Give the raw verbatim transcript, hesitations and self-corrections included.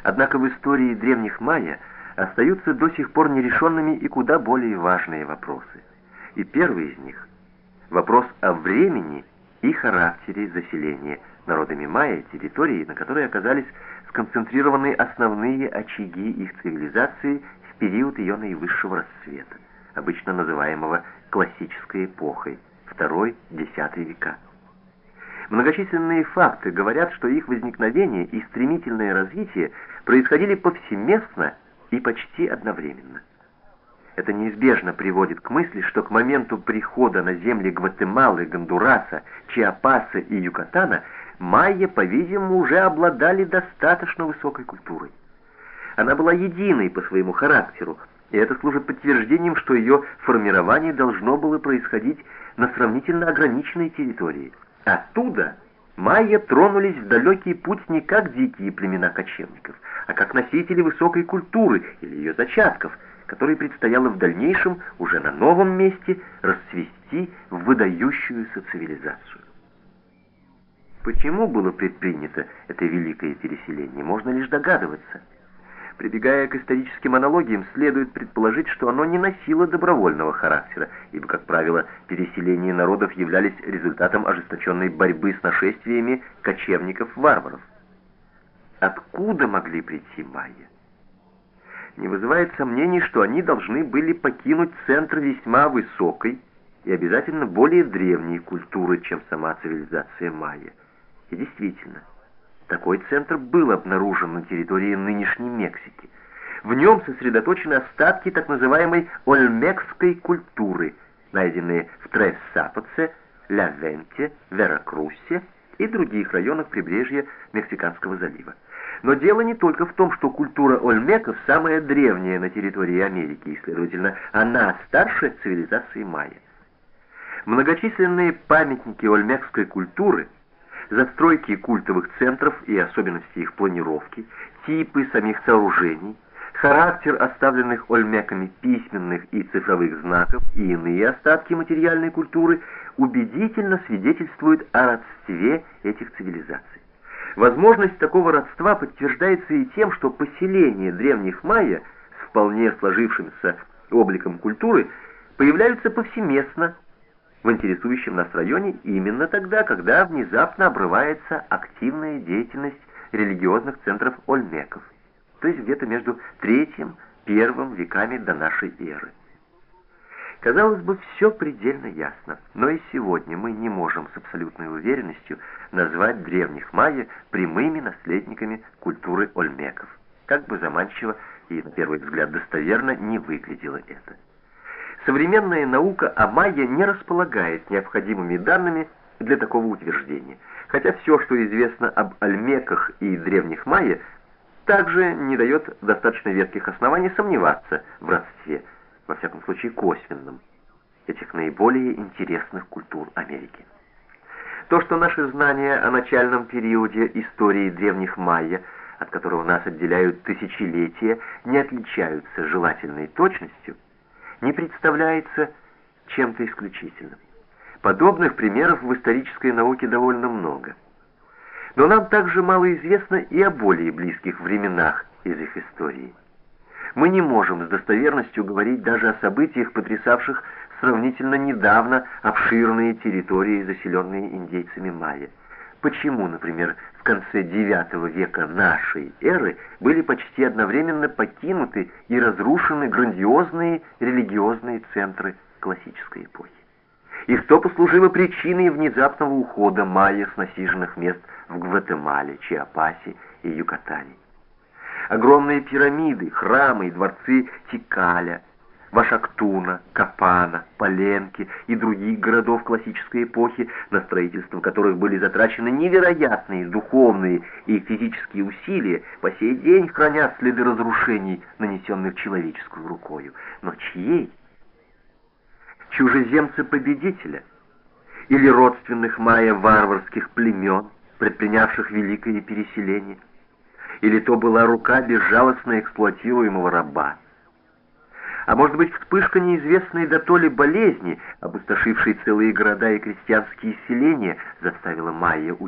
Однако в истории древних майя остаются до сих пор нерешенными и куда более важные вопросы. И первый из них – вопрос о времени и характере заселения народами майя территории, на которой оказались сконцентрированы основные очаги их цивилизации в период ее наивысшего расцвета, обычно называемого классической эпохой, второй-десятый века. Многочисленные факты говорят, что их возникновение и стремительное развитие происходили повсеместно и почти одновременно. Это неизбежно приводит к мысли, что к моменту прихода на земли Гватемалы, Гондураса, Чиапаса и Юкатана майя, по-видимому, уже обладали достаточно высокой культурой. Она была единой по своему характеру, и это служит подтверждением, что ее формирование должно было происходить на сравнительно ограниченной территории. Оттуда майя тронулись в далекий путь не как дикие племена кочевников, а как носители высокой культуры или ее зачатков, которой предстояло в дальнейшем уже на новом месте расцвести в выдающуюся цивилизацию. Почему было предпринято это великое переселение, можно лишь догадываться. Прибегая к историческим аналогиям, следует предположить, что оно не носило добровольного характера, ибо, как правило, переселения народов являлись результатом ожесточенной борьбы с нашествиями кочевников-варваров. Откуда могли прийти майя? Не вызывает сомнений, что они должны были покинуть центр весьма высокой и обязательно более древней культуры, чем сама цивилизация майя. И действительно, такой центр был обнаружен на территории нынешней Мексики. В нем сосредоточены остатки так называемой ольмекской культуры, найденные в Трес-Сапоце, Ля-Венте, Веракрусе и других районах прибрежья Мексиканского залива. Но дело не только в том, что культура ольмеков самая древняя на территории Америки, и, следовательно, она старше цивилизации майя. Многочисленные памятники ольмекской культуры, застройки культовых центров и особенности их планировки, типы самих сооружений, характер оставленных ольмеками письменных и цифровых знаков и иные остатки материальной культуры убедительно свидетельствуют о родстве этих цивилизаций. Возможность такого родства подтверждается и тем, что поселения древних майя с вполне сложившимся обликом культуры появляются повсеместно в интересующем нас районе именно тогда, когда внезапно обрывается активная деятельность религиозных центров ольмеков, то есть где-то между третьим-первым веками до нашей эры. Казалось бы, все предельно ясно, но и сегодня мы не можем с абсолютной уверенностью назвать древних майя прямыми наследниками культуры ольмеков, как бы заманчиво и, на первый взгляд, достоверно не выглядело это. Современная наука о майя не располагает необходимыми данными для такого утверждения, хотя все, что известно об ольмеках и древних майя, также не дает достаточно веских оснований сомневаться в родстве, во всяком случае косвенном, этих наиболее интересных культур Америки. То, что наши знания о начальном периоде истории древних майя, от которого нас отделяют тысячелетия, не отличаются желательной точностью, не представляется чем-то исключительным. Подобных примеров в исторической науке довольно много. Но нам также мало известно и о более близких временах из их истории. Мы не можем с достоверностью говорить даже о событиях, потрясавших сравнительно недавно обширные территории, заселенные индейцами майя. Почему, например, в конце девятого века нашей эры были почти одновременно покинуты и разрушены грандиозные религиозные центры классической эпохи? И что послужило причиной внезапного ухода майя с насиженных мест в Гватемале, Чиапасе и Юкатане? Огромные пирамиды, храмы и дворцы Тикаля, Вашактуна, Капана, Паленки и других городов классической эпохи, на строительство которых были затрачены невероятные духовные и физические усилия, по сей день хранят следы разрушений, нанесенных человеческую рукою. Но чьей? Чужеземца-победителя? Или родственных майя варварских племен, предпринявших великое переселение? Или то была рука безжалостно эксплуатируемого раба? А может быть, вспышка неизвестной дотоле болезни, опустошившей целые города и крестьянские селения, заставила майя